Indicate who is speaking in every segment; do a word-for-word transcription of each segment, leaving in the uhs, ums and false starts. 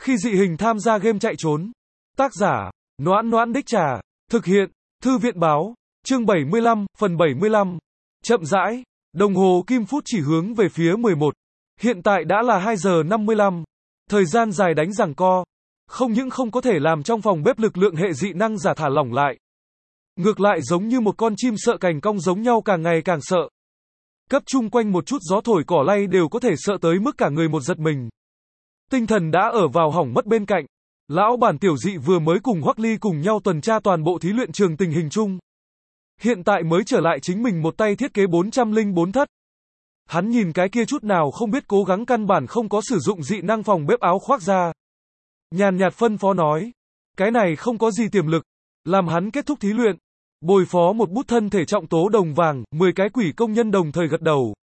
Speaker 1: Khi dị hình tham gia game chạy trốn. Tác giả, Noãn Noãn Đích Trà. Thực hiện, Thư viện báo. Chương bảy mươi lăm, phần bảy mươi lăm. Chậm rãi, đồng hồ kim phút chỉ hướng về phía mười một. Hiện tại đã là hai giờ năm mươi lăm. Thời gian dài đánh giằng co. Không những không có thể làm trong phòng bếp lực lượng hệ dị năng giả thả lỏng lại. Ngược lại giống như một con chim sợ cành cong giống nhau càng ngày càng sợ. Cấp chung quanh một chút gió thổi cỏ lay đều có thể sợ tới mức cả người một giật mình. Tinh thần đã ở vào hỏng mất bên cạnh. Lão bản tiểu dị vừa mới cùng Hoắc Ly cùng nhau tuần tra toàn bộ thí luyện trường tình hình chung. Hiện tại mới trở lại chính mình một tay thiết kế bốn trăm lẻ bốn thất. Hắn nhìn cái kia chút nào không biết cố gắng căn bản không có sử dụng dị năng phòng bếp áo khoác ra. Nhàn nhạt phân phó nói. Cái này không có gì tiềm lực. Làm hắn kết thúc thí luyện. Bồi phó một bút thân thể trọng tố đồng vàng, mười cái quỷ công nhân đồng thời gật đầu.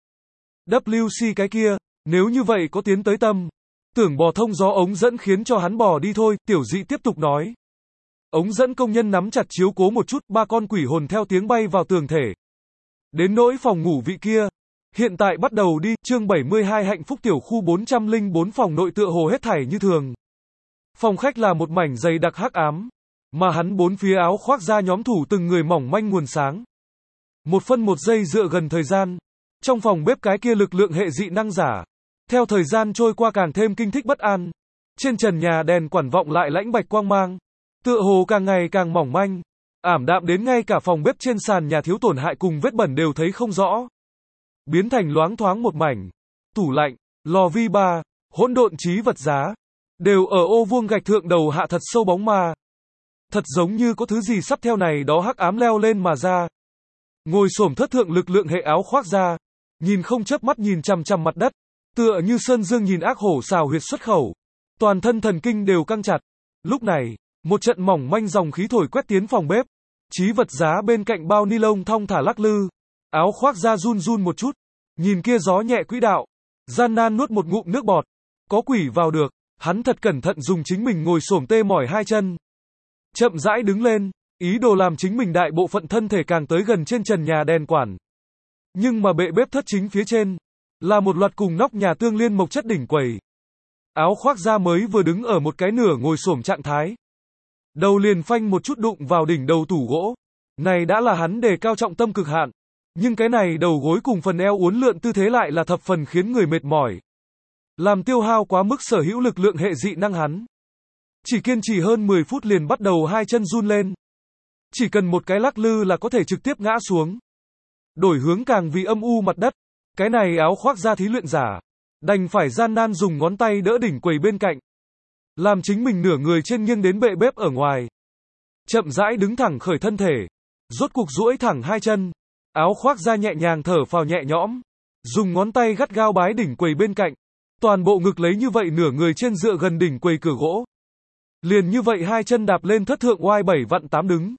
Speaker 1: vê kép xê cái kia, nếu như vậy có tiến tới tâm. Tưởng bò thông gió ống dẫn khiến cho hắn bò đi thôi, tiểu dị tiếp tục nói. Ống dẫn công nhân nắm chặt chiếu cố một chút, ba con quỷ hồn theo tiếng bay vào tường thể. Đến nỗi phòng ngủ vị kia. Hiện tại bắt đầu đi, chương bảy mươi hai hạnh phúc tiểu khu bốn trăm lẻ bốn phòng nội tựa hồ hết thảy như thường. Phòng khách là một mảnh dày đặc hắc ám. Mà hắn bốn phía áo khoác ra nhóm thủ từng người mỏng manh nguồn sáng. Một phân một giây dựa gần thời gian. Trong phòng bếp cái kia lực lượng hệ dị năng giả. Theo thời gian trôi qua càng thêm kinh thích bất an. Trên trần nhà đèn quản vọng lại lãnh bạch quang mang. Tựa hồ càng ngày càng mỏng manh. Ảm đạm đến ngay cả phòng bếp trên sàn nhà thiếu tổn hại cùng vết bẩn đều thấy không rõ. Biến thành loáng thoáng một mảnh. Tủ lạnh, lò vi ba, hỗn độn trí vật giá. Đều ở ô vuông gạch thượng đầu hạ thật sâu bóng ma. Thật giống như có thứ gì sắp theo này đó hắc ám leo lên mà ra. Ngồi xổm thất thượng lực lượng hệ áo khoác ra. Nhìn không chớp mắt nhìn chằm chằm mặt đất. Tựa như sơn dương nhìn ác hổ xào huyệt xuất khẩu. Toàn thân thần kinh đều căng chặt. Lúc này, một trận mỏng manh dòng khí thổi quét tiến phòng bếp. Trí vật giá bên cạnh bao ni lông thong thả lắc lư. Áo khoác ra run run một chút. Nhìn kia gió nhẹ quỹ đạo. Gian nan nuốt một ngụm nước bọt. Có quỷ vào được. Hắn thật cẩn thận dùng chính mình ngồi xổm tê mỏi hai chân. Chậm rãi đứng lên. Ý đồ làm chính mình đại bộ phận thân thể càng tới gần trên trần nhà đèn quản. Nhưng mà bệ bếp thất chính phía trên. Là một loạt cùng nóc nhà tương liên mộc chất đỉnh quầy. Áo khoác da mới vừa đứng ở một cái nửa ngồi xổm trạng thái. Đầu liền phanh một chút đụng vào đỉnh đầu tủ gỗ. Này đã là hắn đề cao trọng tâm cực hạn. Nhưng cái này đầu gối cùng phần eo uốn lượn tư thế lại là thập phần khiến người mệt mỏi. Làm tiêu hao quá mức sở hữu lực lượng hệ dị năng hắn. Chỉ kiên trì hơn mười phút liền bắt đầu hai chân run lên. Chỉ cần một cái lắc lư là có thể trực tiếp ngã xuống. Đổi hướng càng vì âm u mặt đất. Cái này áo khoác da thí luyện giả. Đành phải gian nan dùng ngón tay đỡ đỉnh quầy bên cạnh. Làm chính mình nửa người trên nghiêng đến bệ bếp ở ngoài. Chậm rãi đứng thẳng khởi thân thể. Rốt cuộc duỗi thẳng hai chân. Áo khoác da nhẹ nhàng thở phào nhẹ nhõm. Dùng ngón tay gắt gao bái đỉnh quầy bên cạnh. Toàn bộ ngực lấy như vậy nửa người trên dựa gần đỉnh quầy cửa gỗ. Liền như vậy hai chân đạp lên thất thượng oai bảy vặn tám đứng.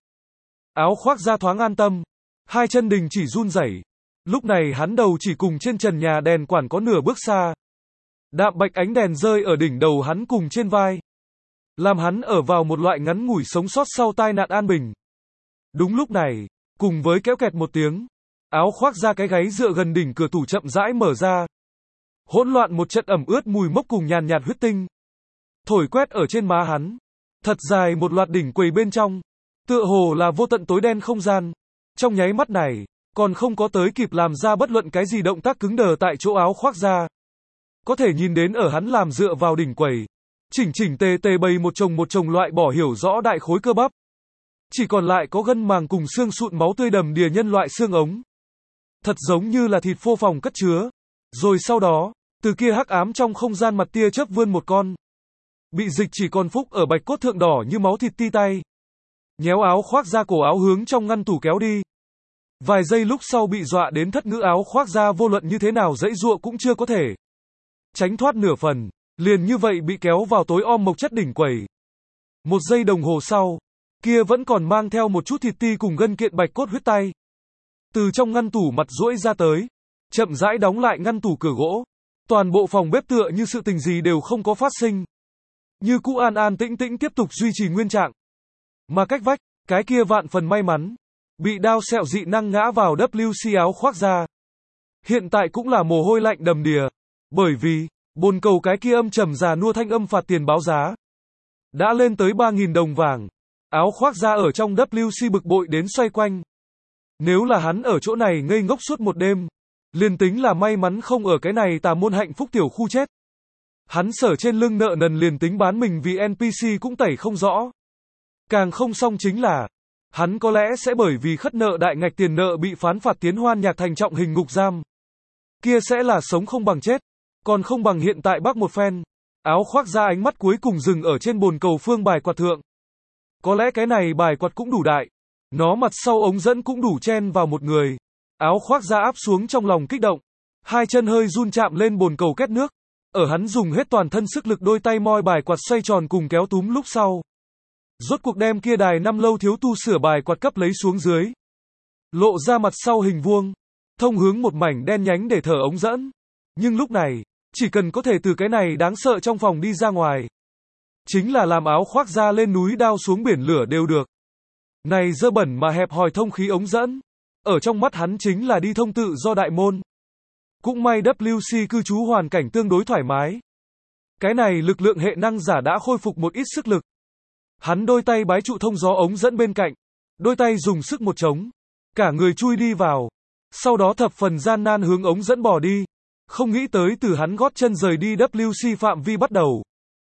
Speaker 1: Áo khoác da thoáng an tâm. Hai chân đình chỉ run rẩy. Lúc này hắn đầu chỉ cùng trên trần nhà đèn quản có nửa bước xa. Đạm bạch ánh đèn rơi ở đỉnh đầu hắn cùng trên vai. Làm hắn ở vào một loại ngắn ngủi sống sót sau tai nạn an bình. Đúng lúc này, cùng với kéo kẹt một tiếng. Áo khoác ra cái gáy dựa gần đỉnh cửa tủ chậm rãi mở ra. Hỗn loạn một trận ẩm ướt mùi mốc cùng nhàn nhạt huyết tinh. Thổi quét ở trên má hắn. Thật dài một loạt đỉnh quầy bên trong. Tựa hồ là vô tận tối đen không gian. Trong nháy mắt này, còn không có tới kịp làm ra bất luận cái gì động tác cứng đờ tại chỗ áo khoác ra. Có thể nhìn đến ở hắn làm dựa vào đỉnh quầy. Chỉnh chỉnh tề tề bày một chồng một chồng loại bỏ hiểu rõ đại khối cơ bắp. Chỉ còn lại có gân màng cùng xương sụn máu tươi đầm đìa nhân loại xương ống. Thật giống như là thịt phô phòng cất chứa. Rồi sau đó, từ kia hắc ám trong không gian mặt tia chớp vươn một con. Bị dịch chỉ còn phúc ở bạch cốt thượng đỏ như máu thịt ti tay. Nhéo áo khoác ra cổ áo hướng trong ngăn tủ kéo đi. Vài giây lúc sau bị dọa đến thất ngữ áo khoác ra vô luận như thế nào dãy dụa cũng chưa có thể. Tránh thoát nửa phần, liền như vậy bị kéo vào tối om mộc chất đỉnh quầy. Một giây đồng hồ sau, kia vẫn còn mang theo một chút thịt ti cùng gân kiện bạch cốt huyết tay. Từ trong ngăn tủ mặt duỗi ra tới, chậm rãi đóng lại ngăn tủ cửa gỗ. Toàn bộ phòng bếp tựa như sự tình gì đều không có phát sinh. Như cũ an an tĩnh tĩnh tiếp tục duy trì nguyên trạng. Mà cách vách, cái kia vạn phần may mắn. Bị đao sẹo dị năng ngã vào vê kép xê áo khoác ra. Hiện tại cũng là mồ hôi lạnh đầm đìa. Bởi vì, Bồn cầu cái kia âm trầm già nua thanh âm phạt tiền báo giá. Đã lên tới ba nghìn đồng vàng. Áo khoác da ở trong W C bực bội đến xoay quanh. Nếu là hắn ở chỗ này ngây ngốc suốt một đêm, liền tính là may mắn không ở cái này tà môn hạnh phúc tiểu khu chết. Hắn sở trên lưng nợ nần liền tính bán mình vì en pê xê cũng tẩy không rõ. Càng không xong chính là, hắn có lẽ sẽ bởi vì khất nợ đại ngạch tiền nợ bị phán phạt tiến Hoan Nhạc Thành trọng hình ngục giam. Kia sẽ là sống không bằng chết, còn không bằng hiện tại bắc một phen. Áo khoác ra ánh mắt cuối cùng dừng ở trên bồn cầu phương bài quạt thượng. Có lẽ cái này bài quạt cũng đủ đại. Nó mặt sau ống dẫn cũng đủ chen vào một người. Áo khoác ra áp xuống trong lòng kích động. Hai chân hơi run chạm lên bồn cầu két nước. Ở hắn dùng hết toàn thân sức lực đôi tay moi bài quạt xoay tròn cùng kéo túm lúc sau. Rốt cuộc đem kia đài năm lâu thiếu tu sửa bài quạt cấp lấy xuống dưới. Lộ ra mặt sau hình vuông. Thông hướng một mảnh đen nhánh để thở ống dẫn. Nhưng lúc này, chỉ cần có thể từ cái này đáng sợ trong phòng đi ra ngoài. Chính là làm áo khoác ra lên núi đao xuống biển lửa đều được. Này dơ bẩn mà hẹp hòi thông khí ống dẫn. Ở trong mắt hắn chính là đi thông tự do đại môn. Cũng may W C cư trú hoàn cảnh tương đối thoải mái. Cái này lực lượng hệ năng giả đã khôi phục một ít sức lực. Hắn đôi tay bái trụ thông gió ống dẫn bên cạnh. Đôi tay dùng sức một trống. Cả người chui đi vào. Sau đó thập phần gian nan hướng ống dẫn bỏ đi. Không nghĩ tới từ hắn gót chân rời đi W C phạm vi bắt đầu.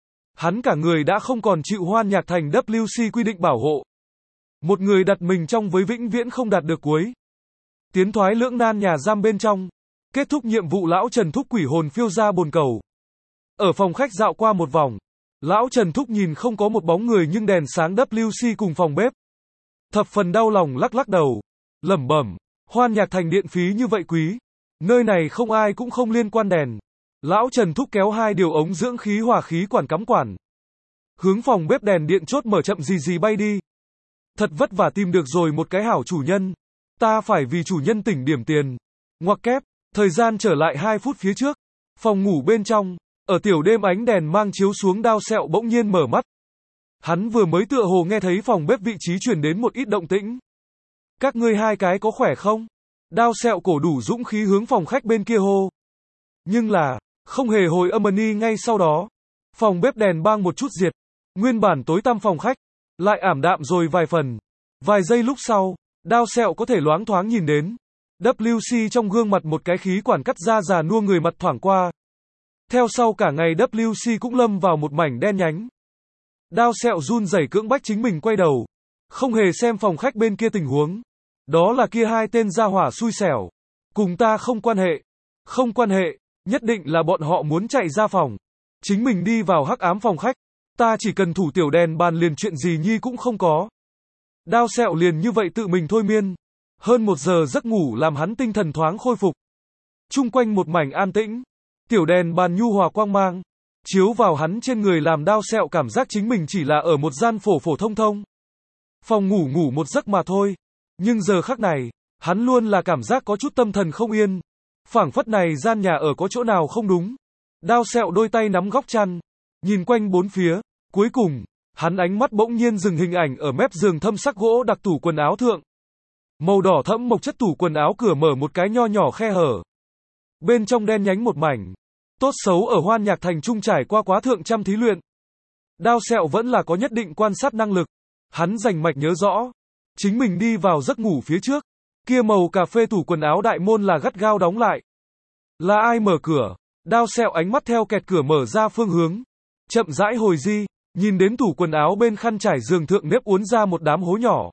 Speaker 1: Hắn cả người đã không còn chịu Hoan Nhạc Thành W C quy định bảo hộ. Một người đặt mình trong với vĩnh viễn không đạt được cuối. Tiến thoái lưỡng nan nhà giam bên trong. Kết thúc nhiệm vụ lão Trần Thúc quỷ hồn phiêu ra bồn cầu. Ở phòng khách dạo qua một vòng. Lão Trần Thúc nhìn không có một bóng người nhưng đèn sáng W C cùng phòng bếp. Thập phần đau lòng lắc lắc đầu. Lẩm bẩm, Hoan Nhạc Thành điện phí như vậy quý. Nơi này không ai cũng không liên quan đèn. Lão Trần Thúc kéo hai điều ống dưỡng khí hỏa khí quản cắm quản. Hướng phòng bếp đèn điện chốt mở chậm gì gì bay đi. Thật vất vả tìm được rồi một cái hảo chủ nhân. Ta phải vì chủ nhân tỉnh điểm tiền. Ngoặc kép, thời gian trở lại hai phút phía trước. Phòng ngủ bên trong, ở tiểu đêm ánh đèn mang chiếu xuống Đao Sẹo bỗng nhiên mở mắt. Hắn vừa mới tựa hồ nghe thấy phòng bếp vị trí truyền đến một ít động tĩnh. Các ngươi hai cái có khỏe không? Đao Sẹo cổ đủ dũng khí hướng phòng khách bên kia hô. Nhưng là, không hề hồi âm ni ngay sau đó. Phòng bếp đèn bang một chút diệt. Nguyên bản tối tăm phòng khách, lại ảm đạm rồi vài phần. Vài giây lúc sau, Đao Sẹo có thể loáng thoáng nhìn đến. W C trong gương mặt một cái khí quản cắt ra già nua người mặt thoảng qua. Theo sau cả ngày W C cũng lâm vào một mảnh đen nhánh. Đao Sẹo run rẩy cưỡng bách chính mình quay đầu. Không hề xem phòng khách bên kia tình huống. Đó là kia hai tên gia hỏa xui xẻo. Cùng ta không quan hệ. Không quan hệ, nhất định là bọn họ muốn chạy ra phòng. Chính mình đi vào hắc ám phòng khách. Ta chỉ cần thủ tiểu đèn bàn liền chuyện gì nhi cũng không có. Đao Sẹo liền như vậy tự mình thôi miên. Hơn một giờ giấc ngủ làm hắn tinh thần thoáng khôi phục. Chung quanh một mảnh an tĩnh. Tiểu đèn bàn nhu hòa quang mang. Chiếu vào hắn trên người làm Đao Sẹo cảm giác chính mình chỉ là ở một gian phổ phổ thông thông. Phòng ngủ ngủ một giấc mà thôi. Nhưng giờ khắc này, hắn luôn là cảm giác có chút tâm thần không yên. Phảng phất này gian nhà ở có chỗ nào không đúng. Đao Sẹo đôi tay nắm góc chăn. Nhìn quanh bốn phía. Cuối cùng, hắn ánh mắt bỗng nhiên dừng hình ảnh ở mép giường thâm sắc gỗ đặc tủ quần áo thượng. Màu đỏ thẫm mộc chất tủ quần áo cửa mở một cái nho nhỏ khe hở. Bên trong đen nhánh một mảnh. Tốt xấu ở Hoan Nhạc Thành trung trải qua quá thượng trăm thí luyện. Đao Sẹo vẫn là có nhất định quan sát năng lực. Hắn rành mạch nhớ rõ. Chính mình đi vào giấc ngủ phía trước. Kia màu cà phê tủ quần áo đại môn là gắt gao đóng lại. Là ai mở cửa? Đao Sẹo ánh mắt theo kẹt cửa mở ra phương hướng. Chậm rãi hồi di. Nhìn đến tủ quần áo bên khăn trải giường thượng nếp uốn ra một đám hố nhỏ.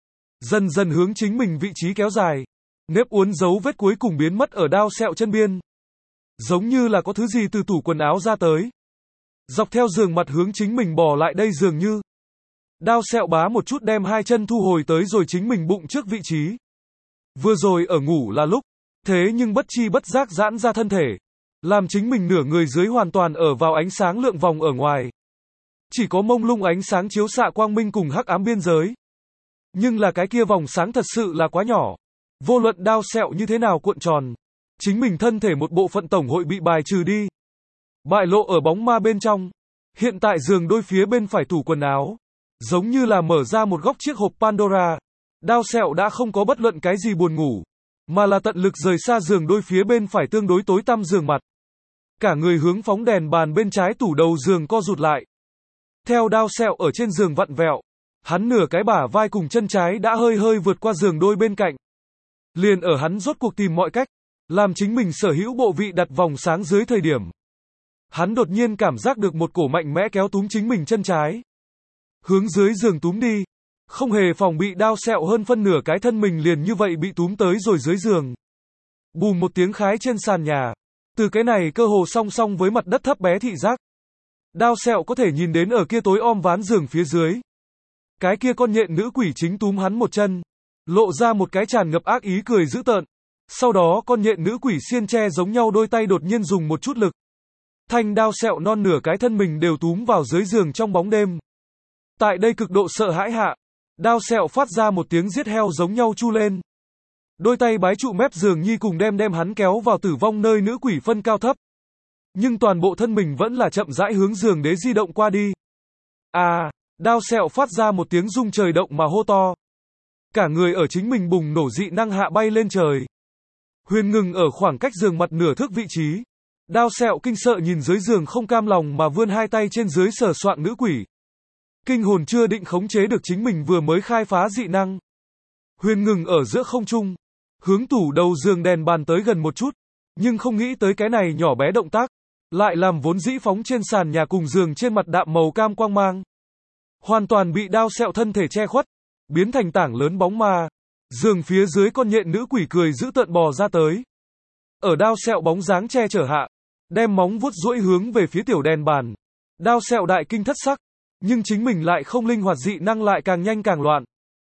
Speaker 1: Dần dần hướng chính mình vị trí kéo dài. Nếp uốn dấu vết cuối cùng biến mất ở Đao Sẹo chân biên. Giống như là có thứ gì từ tủ quần áo ra tới. Dọc theo giường mặt hướng chính mình bò lại đây dường như. Đao Sẹo bá một chút đem hai chân thu hồi tới rồi chính mình bụng trước vị trí. Vừa rồi ở ngủ là lúc. Thế nhưng bất chi bất giác giãn ra thân thể. Làm chính mình nửa người dưới hoàn toàn ở vào ánh sáng lượng vòng ở ngoài. Chỉ có mông lung ánh sáng chiếu xạ quang minh cùng hắc ám biên giới. Nhưng là cái kia vòng sáng thật sự là quá nhỏ. Vô luận Đao Sẹo như thế nào cuộn tròn. Chính mình thân thể một bộ phận tổng hội bị bài trừ đi. Bại lộ ở bóng ma bên trong. Hiện tại giường đôi phía bên phải tủ quần áo. Giống như là mở ra một góc chiếc hộp Pandora. Đao Sẹo đã không có bất luận cái gì buồn ngủ. Mà là tận lực rời xa giường đôi phía bên phải tương đối tối tăm giường mặt. cả người hướng phóng đèn bàn bên trái tủ đầu giường co rụt lại. Theo đao sẹo ở trên giường vặn vẹo, hắn nửa cái bả vai cùng chân trái đã hơi hơi vượt qua giường đôi bên cạnh. Liền ở hắn rốt cuộc tìm mọi cách, làm chính mình sở hữu bộ vị đặt vòng sáng dưới thời điểm. Hắn đột nhiên cảm giác được một cổ mạnh mẽ kéo túm chính mình chân trái. Hướng dưới giường túm đi. Không hề phòng bị đao sẹo hơn phân nửa cái thân mình liền như vậy bị túm tới rồi dưới giường. Bùm một tiếng khái trên sàn nhà. Từ cái này cơ hồ song song với mặt đất thấp bé thị giác. Đao sẹo có thể nhìn đến ở kia tối om ván giường phía dưới. Cái kia con nhện nữ quỷ chính túm hắn một chân. Lộ ra một cái tràn ngập ác ý cười dữ tợn. Sau đó con nhện nữ quỷ xiên tre giống nhau đôi tay đột nhiên dùng một chút lực. Thanh đao sẹo non nửa cái thân mình đều túm vào dưới giường trong bóng đêm. Tại đây cực độ sợ hãi hạ, đao sẹo phát ra một tiếng giết heo giống nhau chu lên. Đôi tay bái trụ mép giường nhi cùng đem đem hắn kéo vào tử vong nơi nữ quỷ phân cao thấp. Nhưng toàn bộ thân mình vẫn là chậm rãi hướng giường đế di động qua đi. À, đao sẹo phát ra một tiếng rung trời động mà hô to. Cả người ở chính mình bùng nổ dị năng hạ bay lên trời. Huyền ngừng ở khoảng cách giường mặt nửa thước vị trí. Đao sẹo kinh sợ nhìn dưới giường không cam lòng mà vươn hai tay trên dưới sờ soạng nữ quỷ. Kinh hồn chưa định khống chế được chính mình vừa mới khai phá dị năng. Huyền ngừng ở giữa không trung. Hướng tủ đầu giường đèn bàn tới gần một chút. Nhưng không nghĩ tới cái này nhỏ bé động tác. Lại làm vốn dĩ phóng trên sàn nhà cùng giường trên mặt đạm màu cam quang mang. Hoàn toàn bị đao sẹo thân thể che khuất. Biến thành tảng lớn bóng ma. Giường phía dưới con nhện nữ quỷ cười dữ tợn bò ra tới. Ở đao sẹo bóng dáng che chở hạ. Đem móng vuốt duỗi hướng về phía tiểu đèn bàn. Đao sẹo đại kinh thất sắc. Nhưng chính mình lại không linh hoạt dị năng lại càng nhanh càng loạn.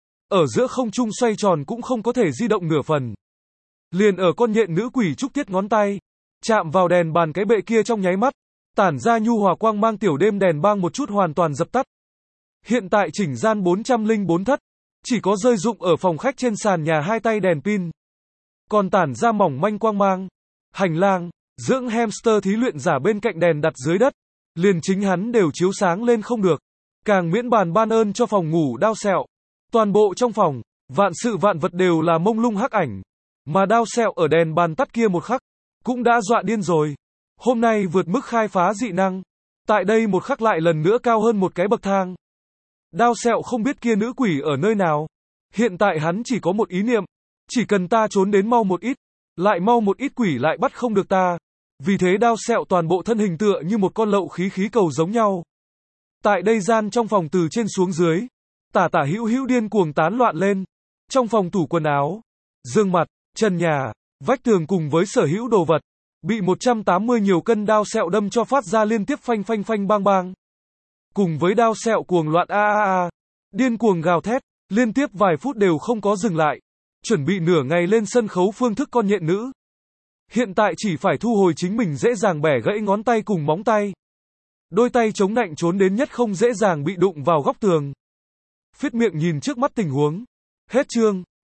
Speaker 1: Ở giữa không trung xoay tròn cũng không có thể di động nửa phần. Liền ở con nhện nữ quỷ trúc tiết ngón tay. Chạm vào đèn bàn cái bệ kia trong nháy mắt. Tản ra nhu hòa quang mang tiểu đêm đèn bang một chút hoàn toàn dập tắt. Hiện tại chỉnh gian bốn trăm lẻ bốn thất. Chỉ có rơi dụng ở phòng khách trên sàn nhà hai tay đèn pin. Còn tản ra mỏng manh quang mang. Hành lang, dưỡng hamster thí luyện giả bên cạnh đèn đặt dưới đất. Liền chính hắn đều chiếu sáng lên không được. Càng miễn bàn ban ơn cho phòng ngủ đao sẹo. Toàn bộ trong phòng, vạn sự vạn vật đều là mông lung hắc ảnh. Mà đao sẹo ở đèn bàn tắt kia một khắc. Cũng đã dọa điên rồi. Hôm nay vượt mức khai phá dị năng. Tại đây một khắc lại lần nữa cao hơn một cái bậc thang. Đao sẹo không biết kia nữ quỷ ở nơi nào. Hiện tại hắn chỉ có một ý niệm. Chỉ cần ta trốn đến mau một ít. Lại mau một ít quỷ lại bắt không được ta. Vì thế đao sẹo toàn bộ thân hình tựa như một con lậu khí khí cầu giống nhau. Tại đây gian trong phòng từ trên xuống dưới. Tả tả hữu hữu điên cuồng tán loạn lên. Trong phòng tủ quần áo. Dương mặt, trần nhà, vách tường cùng với sở hữu đồ vật. Bị một trăm tám mươi nhiều cân đao sẹo đâm cho phát ra liên tiếp phanh phanh phanh bang bang. Cùng với đao sẹo cuồng loạn a a a. Điên cuồng gào thét. Liên tiếp vài phút đều không có dừng lại. Chuẩn bị nửa ngày lên sân khấu phương thức con nhện nữ. Hiện tại chỉ phải thu hồi chính mình dễ dàng bẻ gãy ngón tay cùng móng tay. Đôi tay chống nạnh trốn đến nhất không dễ dàng bị đụng vào góc tường. Phết miệng nhìn trước mắt tình huống. Hết chương.